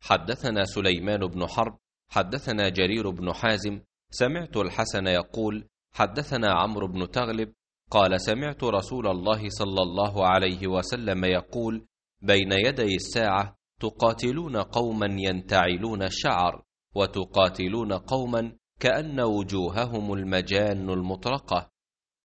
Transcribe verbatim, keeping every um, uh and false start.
حدثنا سليمان بن حرب حدثنا جرير بن حازم سمعت الحسن يقول حدثنا عمرو بن تغلب قال سمعت رسول الله صلى الله عليه وسلم يقول بين يدي الساعة تقاتلون قوما ينتعلون الشعر وتقاتلون قوما كأن وجوههم المجان المطرقة